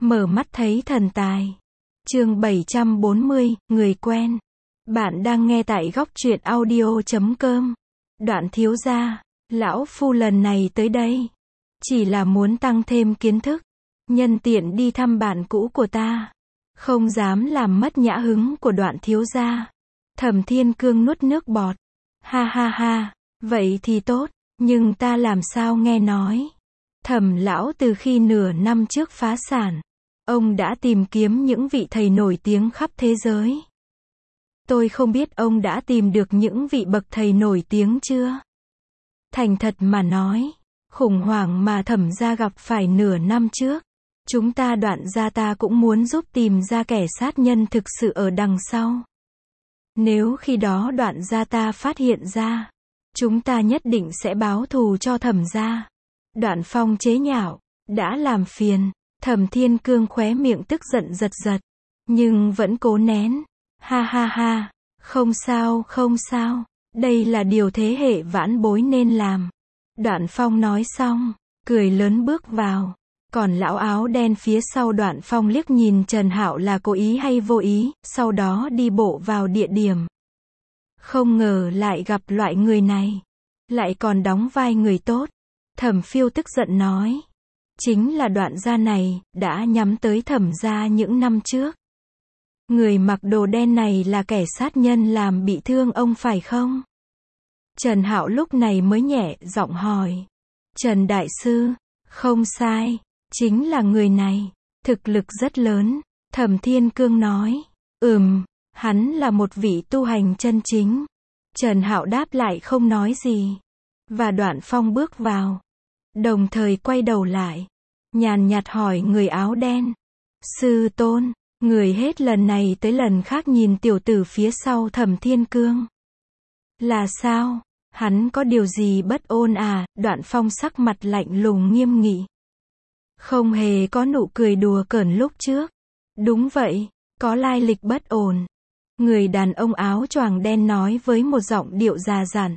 Mở mắt thấy thần tài. Chương 740, người quen. Bạn đang nghe tại góc truyện audio.com. Đoạn thiếu gia, lão phu lần này tới đây, chỉ là muốn tăng thêm kiến thức, nhân tiện đi thăm bạn cũ của ta. Không dám làm mất nhã hứng của Đoạn thiếu gia. Thẩm Thiên Cương nuốt nước bọt. Ha ha ha, vậy thì tốt, nhưng ta làm sao nghe nói. Thẩm lão từ khi nửa năm trước phá sản, ông đã tìm kiếm những vị thầy nổi tiếng khắp thế giới. Tôi không biết ông đã tìm được những vị bậc thầy nổi tiếng chưa? Thành thật mà nói, khủng hoảng mà Thẩm gia gặp phải nửa năm trước, chúng ta Đoạn gia ta cũng muốn giúp tìm ra kẻ sát nhân thực sự ở đằng sau. Nếu khi đó Đoạn gia ta phát hiện ra, chúng ta nhất định sẽ báo thù cho Thẩm gia. Đoạn Phong chế nhạo, đã làm phiền. Thẩm Thiên Cương khóe miệng tức giận giật giật, nhưng vẫn cố nén. Ha ha ha, không sao, không sao, đây là điều thế hệ vãn bối nên làm. Đoạn Phong nói xong, cười lớn bước vào. Còn lão áo đen phía sau Đoạn Phong liếc nhìn Trần Hạo là cố ý hay vô ý, sau đó đi bộ vào địa điểm. Không ngờ lại gặp loại người này, lại còn đóng vai người tốt. Thẩm Phiêu tức giận nói, chính là Đoạn gia này, đã nhắm tới Thẩm gia những năm trước. Người mặc đồ đen này là kẻ sát nhân làm bị thương ông phải không? Trần Hạo lúc này mới nhẹ giọng hỏi. Trần đại sư, không sai, chính là người này, thực lực rất lớn. Thẩm Thiên Cương nói, hắn là một vị tu hành chân chính. Trần Hạo đáp lại không nói gì. Và Đoạn Phong bước vào, đồng thời quay đầu lại, nhàn nhạt hỏi người áo đen. Sư tôn, người hết lần này tới lần khác nhìn tiểu tử phía sau Thẩm Thiên Cương. Là sao? Hắn có điều gì bất ổn à? Đoạn Phong sắc mặt lạnh lùng nghiêm nghị, không hề có nụ cười đùa cợt lúc trước. Đúng vậy, có lai lịch bất ổn. Người đàn ông áo choàng đen nói với một giọng điệu già dặn.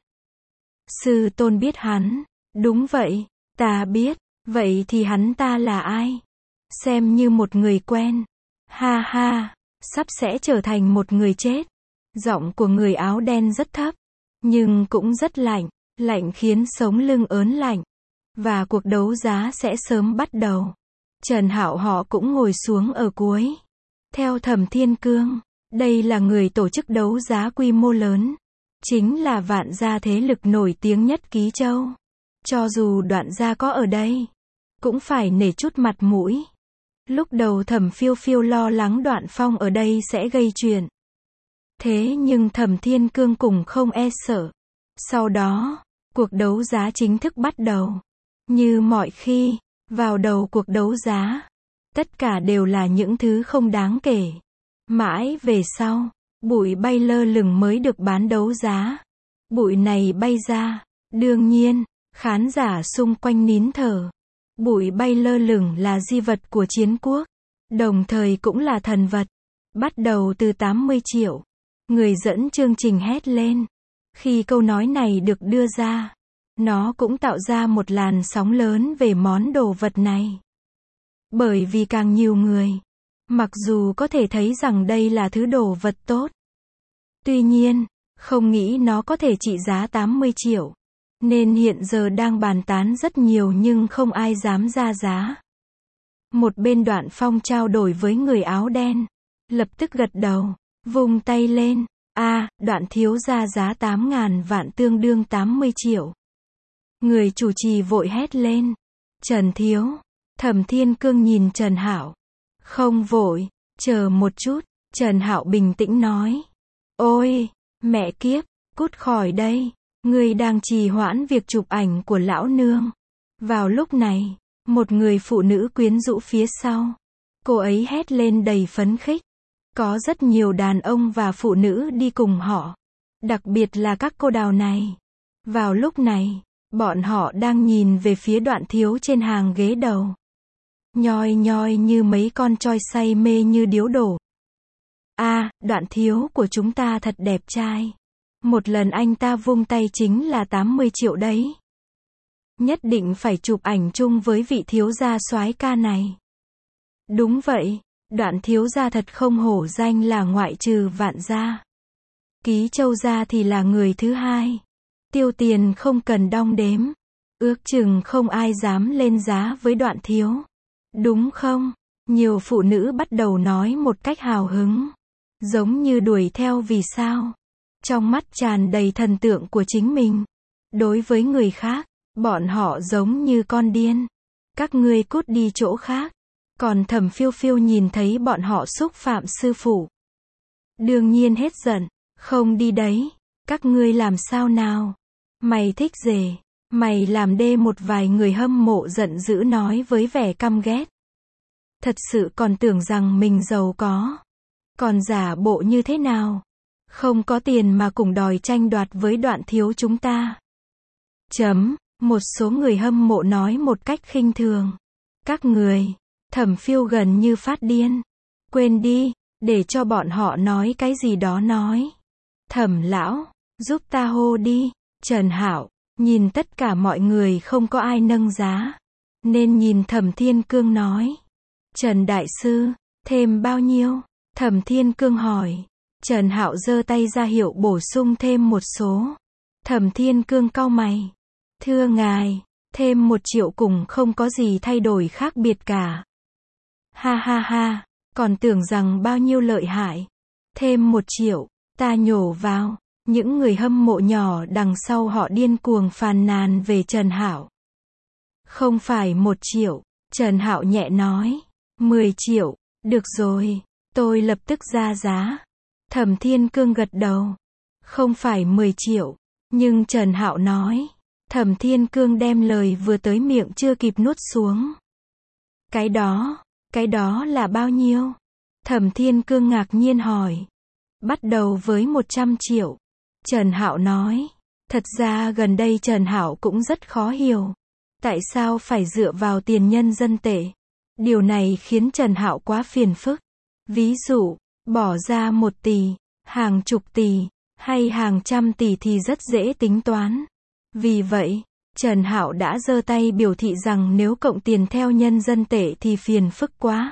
Sư tôn biết hắn? Đúng vậy, ta biết. Vậy thì hắn ta là ai? Xem như một người quen. Ha ha, sắp sẽ trở thành một người chết. Giọng của người áo đen rất thấp, nhưng cũng rất lạnh, lạnh khiến sống lưng ớn lạnh. Và cuộc đấu giá sẽ sớm bắt đầu. Trần Hạo họ cũng ngồi xuống ở cuối. Theo Thẩm Thiên Cương, đây là người tổ chức đấu giá quy mô lớn, chính là Vạn gia thế lực nổi tiếng nhất Ký Châu. Cho dù Đoạn gia có ở đây, cũng phải nể chút mặt mũi. Lúc đầu Thẩm Phiêu Phiêu lo lắng Đoạn Phong ở đây sẽ gây chuyện. Thế nhưng Thẩm Thiên Cương cũng không e sợ. Sau đó, cuộc đấu giá chính thức bắt đầu. Như mọi khi, vào đầu cuộc đấu giá, tất cả đều là những thứ không đáng kể. Mãi về sau, bụi bay lơ lửng mới được bán đấu giá. Bụi này bay ra, đương nhiên, khán giả xung quanh nín thở. Bụi bay lơ lửng là di vật của chiến quốc, đồng thời cũng là thần vật. Bắt đầu từ 80 triệu. Người dẫn chương trình hét lên. Khi câu nói này được đưa ra, nó cũng tạo ra một làn sóng lớn về món đồ vật này. Bởi vì càng nhiều người, mặc dù có thể thấy rằng đây là thứ đồ vật tốt, tuy nhiên, không nghĩ nó có thể trị giá 80 triệu. Nên hiện giờ đang bàn tán rất nhiều nhưng không ai dám ra giá. Một bên Đoạn Phong trao đổi với người áo đen, lập tức gật đầu, vung tay lên. Đoạn thiếu ra giá 8.000 vạn tương đương 80 triệu. Người chủ trì vội hét lên. Trần thiếu. Thẩm Thiên Cương nhìn Trần Hạo. Không vội, chờ một chút. Trần Hạo bình tĩnh nói. Ôi, mẹ kiếp, cút khỏi đây. Người đang trì hoãn việc chụp ảnh của lão nương. Vào lúc này, một người phụ nữ quyến rũ phía sau. Cô ấy hét lên đầy phấn khích. Có rất nhiều đàn ông và phụ nữ đi cùng họ. Đặc biệt là các cô đào này. Vào lúc này, bọn họ đang nhìn về phía Đoạn thiếu trên hàng ghế đầu. Nhoi nhoi như mấy con choi say mê như điếu đổ. Đoạn thiếu của chúng ta thật đẹp trai. Một lần anh ta vung tay chính là 80 triệu đấy. Nhất định phải chụp ảnh chung với vị thiếu gia soái ca này. Đúng vậy, Đoạn thiếu gia thật không hổ danh là ngoại trừ Vạn gia. Ký Châu gia thì là người thứ hai. Tiêu tiền không cần đong đếm. Ước chừng không ai dám lên giá với Đoạn thiếu. Đúng không? Nhiều phụ nữ bắt đầu nói một cách hào hứng. Giống như đuổi theo vì sao. Trong mắt tràn đầy thần tượng của chính mình. Đối với người khác, bọn họ giống như con điên. Các ngươi cút đi chỗ khác. Còn Thẩm Phiêu Phiêu nhìn thấy bọn họ xúc phạm sư phụ. Đương nhiên hết giận. Không đi đấy. Các ngươi làm sao nào? Mày thích rể. Mày làm đê, một vài người hâm mộ giận dữ nói với vẻ căm ghét. Thật sự còn tưởng rằng mình giàu có. Còn giả bộ như thế nào? Không có tiền mà cũng đòi tranh đoạt với Đoạn thiếu chúng ta. Một số người hâm mộ nói một cách khinh thường. Các người. Thẩm Phiêu gần như phát điên. Quên đi, để cho bọn họ nói cái gì đó nói. Thẩm lão, giúp ta hô đi. Trần Hạo, nhìn tất cả mọi người không có ai nâng giá. Nên nhìn Thẩm Thiên Cương nói. Trần Đại Sư, thêm bao nhiêu? Thẩm Thiên Cương hỏi. Trần Hạo giơ tay ra hiệu bổ sung thêm một số. Thẩm Thiên Cương cau mày. Thưa ngài, thêm 1 triệu cũng không có gì thay đổi khác biệt cả. Ha ha ha, còn tưởng rằng bao nhiêu lợi hại. Thêm 1 triệu, ta nhổ vào. Những người hâm mộ nhỏ đằng sau họ điên cuồng phàn nàn về Trần Hạo. Không phải 1 triệu, Trần Hạo nhẹ nói. 10 triệu, được rồi, tôi lập tức ra giá. Thẩm Thiên Cương gật đầu. Không phải 10 triệu, nhưng Trần Hạo nói. Thẩm Thiên Cương đem lời vừa tới miệng chưa kịp nuốt xuống. Cái đó là bao nhiêu? Thẩm Thiên Cương ngạc nhiên hỏi. Bắt đầu với 100 triệu. Trần Hạo nói. Thật ra gần đây Trần Hạo cũng rất khó hiểu. Tại sao phải dựa vào tiền nhân dân tệ? Điều này khiến Trần Hạo quá phiền phức. Ví dụ, bỏ ra 1 tỷ, hàng chục tỷ, hay hàng trăm tỷ thì rất dễ tính toán. Vì vậy, Trần Hạo đã giơ tay biểu thị rằng nếu cộng tiền theo nhân dân tệ thì phiền phức quá.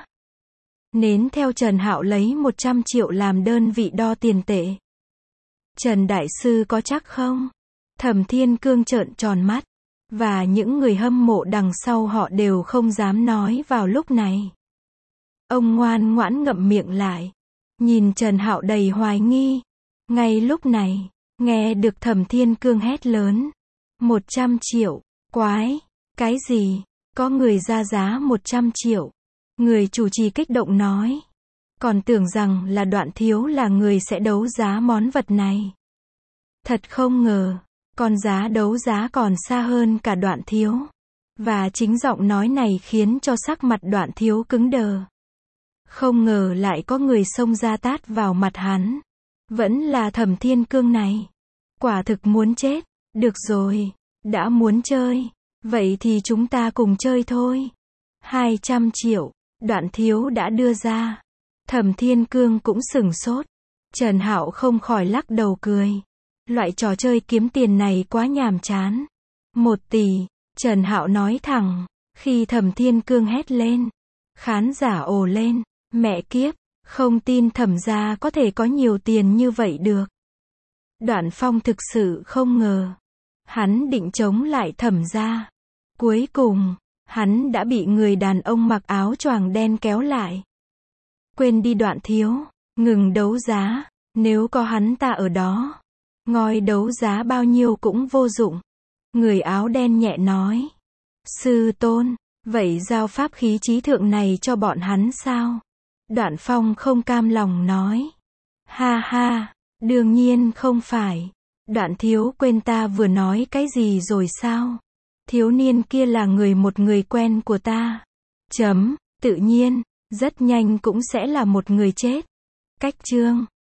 Nên theo Trần Hạo lấy 100 triệu làm đơn vị đo tiền tệ. Trần Đại Sư có chắc không? Thẩm Thiên Cương trợn tròn mắt. Và những người hâm mộ đằng sau họ đều không dám nói vào lúc này. Ông ngoan ngoãn ngậm miệng lại. Nhìn Trần Hạo đầy hoài nghi. Ngay lúc này, nghe được Thẩm Thiên Cương hét lớn. 100 triệu, quái, cái gì? Có người ra giá 100 triệu. Người chủ trì kích động nói. Còn tưởng rằng là Đoạn thiếu là người sẽ đấu giá món vật này. Thật không ngờ, con giá đấu giá còn xa hơn cả Đoạn thiếu. Và chính giọng nói này khiến cho sắc mặt Đoạn thiếu cứng đờ. Không ngờ lại có người xông ra tát vào mặt hắn. Vẫn là Thẩm Thiên Cương này. Quả thực muốn chết. Được rồi, đã muốn chơi. Vậy thì chúng ta cùng chơi thôi. 200 triệu, Đoạn thiếu đã đưa ra. Thẩm Thiên Cương cũng sửng sốt. Trần Hạo không khỏi lắc đầu cười. Loại trò chơi kiếm tiền này quá nhàm chán. 1 tỷ, Trần Hạo nói thẳng. Khi Thẩm Thiên Cương hét lên, khán giả ồ lên. Mẹ kiếp, không tin Thẩm gia có thể có nhiều tiền như vậy được. Đoạn Phong thực sự không ngờ. Hắn định chống lại Thẩm gia. Cuối cùng, hắn đã bị người đàn ông mặc áo choàng đen kéo lại. Quên đi Đoạn thiếu, ngừng đấu giá. Nếu có hắn ta ở đó, ngoi đấu giá bao nhiêu cũng vô dụng. Người áo đen nhẹ nói. Sư tôn, vậy giao pháp khí trí thượng này cho bọn hắn sao? Đoạn Phong không cam lòng nói. Ha ha, đương nhiên không phải. Đoạn thiếu quên ta vừa nói cái gì rồi sao? Thiếu niên kia là một người quen của ta. Tự nhiên, rất nhanh cũng sẽ là một người chết. Cách chương